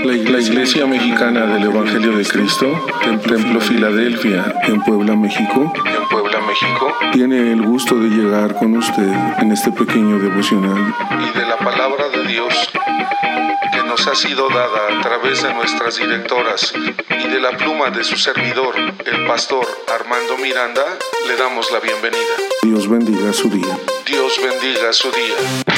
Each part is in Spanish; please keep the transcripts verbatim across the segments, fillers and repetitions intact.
La Iglesia Mexicana del Evangelio de Cristo, Templo Filadelfia, en Puebla, México, en Puebla, México, tiene el gusto de llegar con usted en este pequeño devocional y de la palabra de Dios que nos ha sido dada a través de nuestras directoras y de la pluma de su servidor, el pastor Armando Miranda. Le damos la bienvenida. Dios bendiga su día. Dios bendiga su día.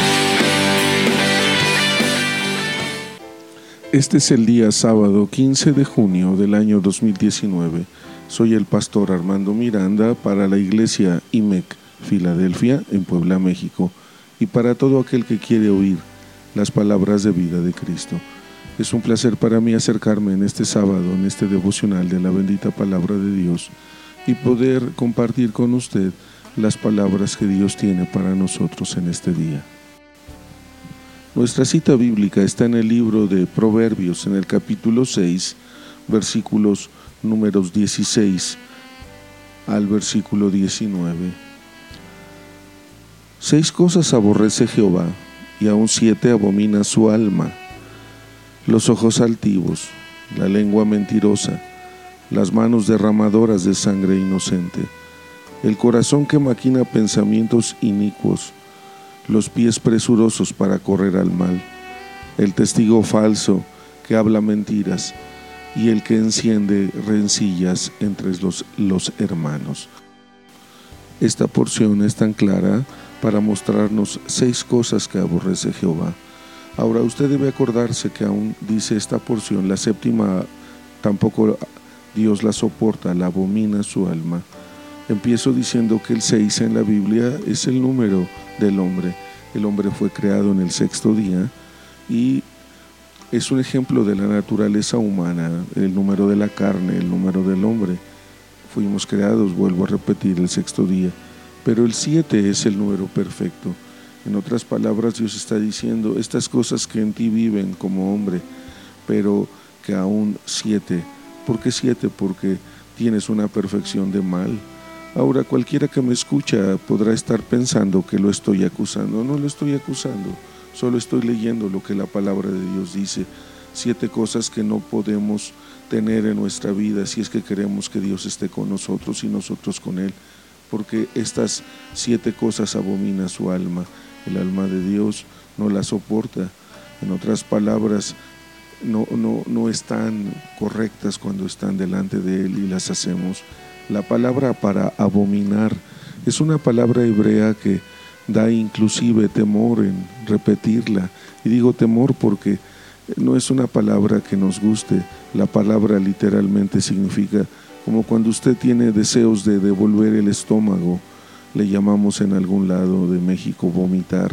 Este es el día sábado quince de junio del año dos mil diecinueve. Soy el pastor Armando Miranda para la iglesia I M E C Filadelfia en Puebla, México, y para todo aquel que quiere oír las palabras de vida de Cristo. Es un placer para mí acercarme en este sábado, en este devocional de la bendita palabra de Dios, y poder compartir con usted las palabras que Dios tiene para nosotros en este día. Nuestra cita bíblica está en el libro de Proverbios, en el capítulo seis, versículos números dieciséis al versículo diecinueve. Seis cosas aborrece Jehová, y aun siete abomina su alma: los ojos altivos, la lengua mentirosa, las manos derramadoras de sangre inocente, el corazón que maquina pensamientos inicuos, los pies presurosos para correr al mal, el testigo falso que habla mentiras y el que enciende rencillas entre los, los hermanos. Esta porción es tan clara para mostrarnos seis cosas que aborrece Jehová. Ahora usted debe acordarse que aún dice esta porción, la séptima tampoco Dios la soporta, la abomina su alma. Empiezo diciendo que el seis en la Biblia es el número del hombre. El hombre fue creado en el sexto día y es un ejemplo de la naturaleza humana, el número de la carne, el número del hombre. Fuimos creados, vuelvo a repetir, el sexto día, pero el siete es el número perfecto. En otras palabras, Dios está diciendo estas cosas que en ti viven como hombre, pero que aún siete. ¿Por qué siete? Porque tienes una perfección de mal. Ahora cualquiera que me escucha podrá estar pensando que lo estoy acusando. No lo estoy acusando, solo estoy leyendo lo que la palabra de Dios dice. Siete cosas que no podemos tener en nuestra vida si es que queremos que Dios esté con nosotros y nosotros con Él, porque estas siete cosas abomina su alma. El alma de Dios no la soporta. En otras palabras, no, no, no están correctas cuando están delante de Él y las hacemos. La palabra para abominar es una palabra hebrea que da inclusive temor en repetirla. Y digo temor porque no es una palabra que nos guste. La palabra literalmente significa como cuando usted tiene deseos de devolver el estómago. Le llamamos en algún lado de México vomitar,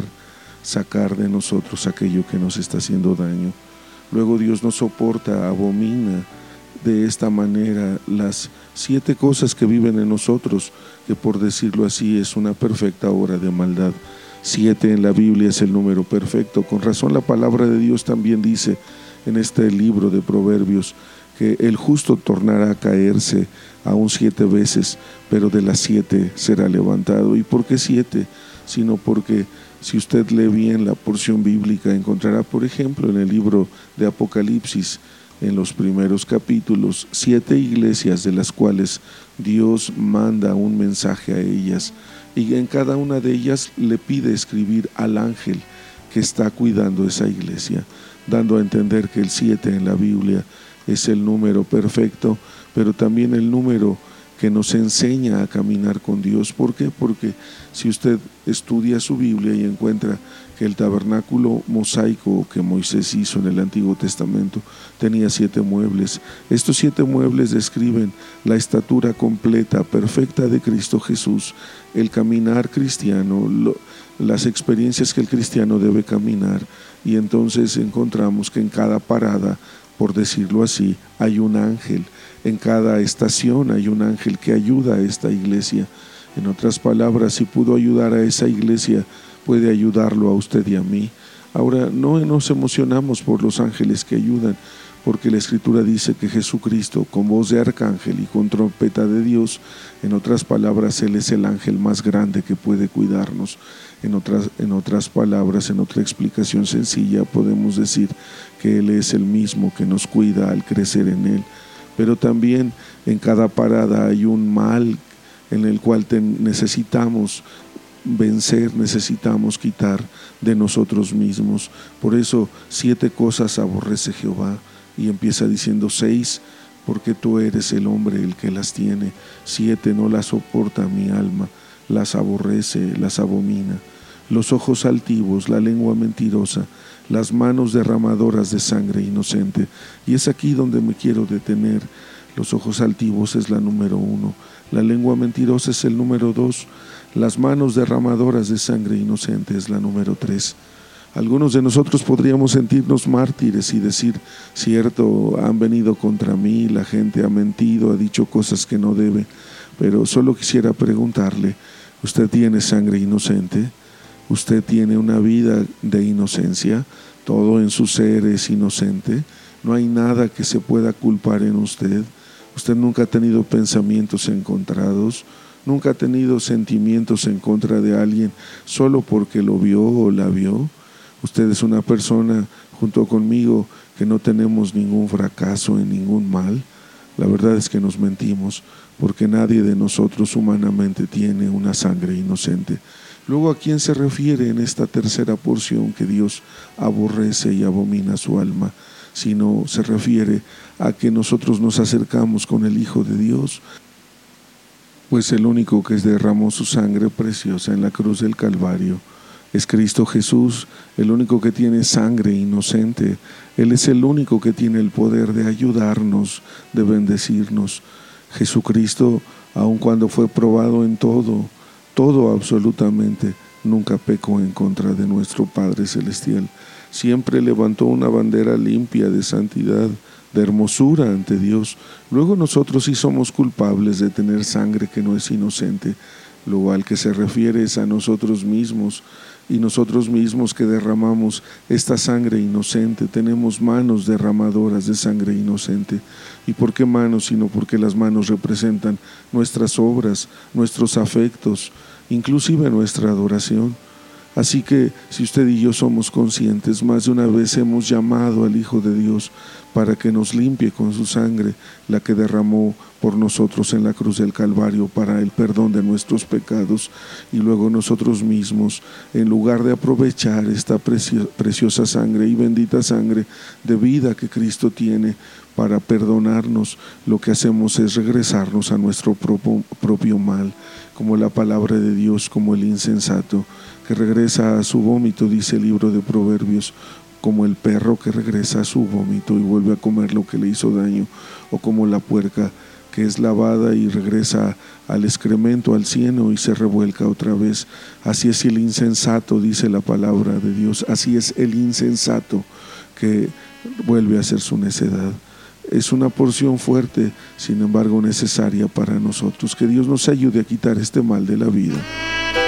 sacar de nosotros aquello que nos está haciendo daño. Luego Dios no soporta, abomina de esta manera las siete cosas que viven en nosotros, que por decirlo así es una perfecta obra de maldad. Siete en la Biblia es el número perfecto. Con razón la palabra de Dios también dice en este libro de Proverbios que el justo tornará a caerse aún siete veces, pero de las siete será levantado. ¿Y por qué siete? Sino porque si usted lee bien la porción bíblica encontrará, por ejemplo, en el libro de Apocalipsis, en los primeros capítulos, siete iglesias de las cuales Dios manda un mensaje a ellas, y en cada una de ellas le pide escribir al ángel que está cuidando esa iglesia, dando a entender que el siete en la Biblia es el número perfecto, pero también el número que nos enseña a caminar con Dios. ¿Por qué? Porque si usted estudia su Biblia y encuentra que el tabernáculo mosaico que Moisés hizo en el Antiguo Testamento tenía siete muebles. Estos siete muebles describen la estatura completa, perfecta de Cristo Jesús, el caminar cristiano, lo, las experiencias que el cristiano debe caminar. Y entonces encontramos que en cada parada, por decirlo así, hay un ángel. En cada estación hay un ángel que ayuda a esta iglesia. En otras palabras, si pudo ayudar a esa iglesia, puede ayudarlo a usted y a mí. Ahora, no nos emocionamos por los ángeles que ayudan, porque la Escritura dice que Jesucristo, con voz de arcángel y con trompeta de Dios, en otras palabras, Él es el ángel más grande que puede cuidarnos. En otras, en otras palabras, en otra explicación sencilla, podemos decir que Él es el mismo que nos cuida al crecer en Él. Pero también en cada parada hay un mal en el cual te necesitamos vencer, necesitamos quitar de nosotros mismos. Por eso, siete cosas aborrece Jehová, y empieza diciendo seis, porque tú eres el hombre el que las tiene. Siete, no las soporta mi alma, las aborrece, las abomina. Los ojos altivos, la lengua mentirosa, las manos derramadoras de sangre inocente. Y es aquí donde me quiero detener. Los ojos altivos es la número uno, la lengua mentirosa es el número dos, las manos derramadoras de sangre inocente es la número tres. Algunos de nosotros podríamos sentirnos mártires y decir, cierto, han venido contra mí, la gente ha mentido, ha dicho cosas que no debe, pero solo quisiera preguntarle, ¿usted tiene sangre inocente? ¿Usted tiene una vida de inocencia? ¿Todo en su ser es inocente? ¿No hay nada que se pueda culpar en usted? ¿Usted nunca ha tenido pensamientos encontrados? ¿Nunca ha tenido sentimientos en contra de alguien solo porque lo vio o la vio? Usted es una persona, junto conmigo, que no tenemos ningún fracaso en ningún mal. La verdad es que nos mentimos, porque nadie de nosotros humanamente tiene una sangre inocente. Luego, ¿a quién se refiere en esta tercera porción que Dios aborrece y abomina su alma? Sino se refiere a que nosotros nos acercamos con el Hijo de Dios, pues el único que derramó su sangre preciosa en la cruz del Calvario es Cristo Jesús, el único que tiene sangre inocente. Él es el único que tiene el poder de ayudarnos, de bendecirnos. Jesucristo, aun cuando fue probado en todo, todo absolutamente, nunca pecó en contra de nuestro Padre Celestial. Siempre levantó una bandera limpia de santidad, de hermosura ante Dios. Luego nosotros sí somos culpables de tener sangre que no es inocente. Lo al que se refiere es a nosotros mismos, y nosotros mismos que derramamos esta sangre inocente, tenemos manos derramadoras de sangre inocente. ¿Y por qué manos? Sino porque las manos representan nuestras obras, nuestros afectos, inclusive nuestra adoración. Así que si usted y yo somos conscientes, más de una vez hemos llamado al Hijo de Dios para que nos limpie con su sangre, la que derramó por nosotros en la cruz del Calvario para el perdón de nuestros pecados. Y luego nosotros mismos, en lugar de aprovechar esta precio, preciosa sangre y bendita sangre de vida que Cristo tiene para perdonarnos, lo que hacemos es regresarnos a nuestro propio, propio mal, como la palabra de Dios, como el insensato que regresa a su vómito, dice el libro de Proverbios, como el perro que regresa a su vómito y vuelve a comer lo que le hizo daño, o como la puerca que es lavada y regresa al excremento, al cieno, y se revuelca otra vez. Así es el insensato, dice la palabra de Dios, así es el insensato que vuelve a hacer su necedad. Es una porción fuerte, sin embargo necesaria para nosotros. Que Dios nos ayude a quitar este mal de la vida.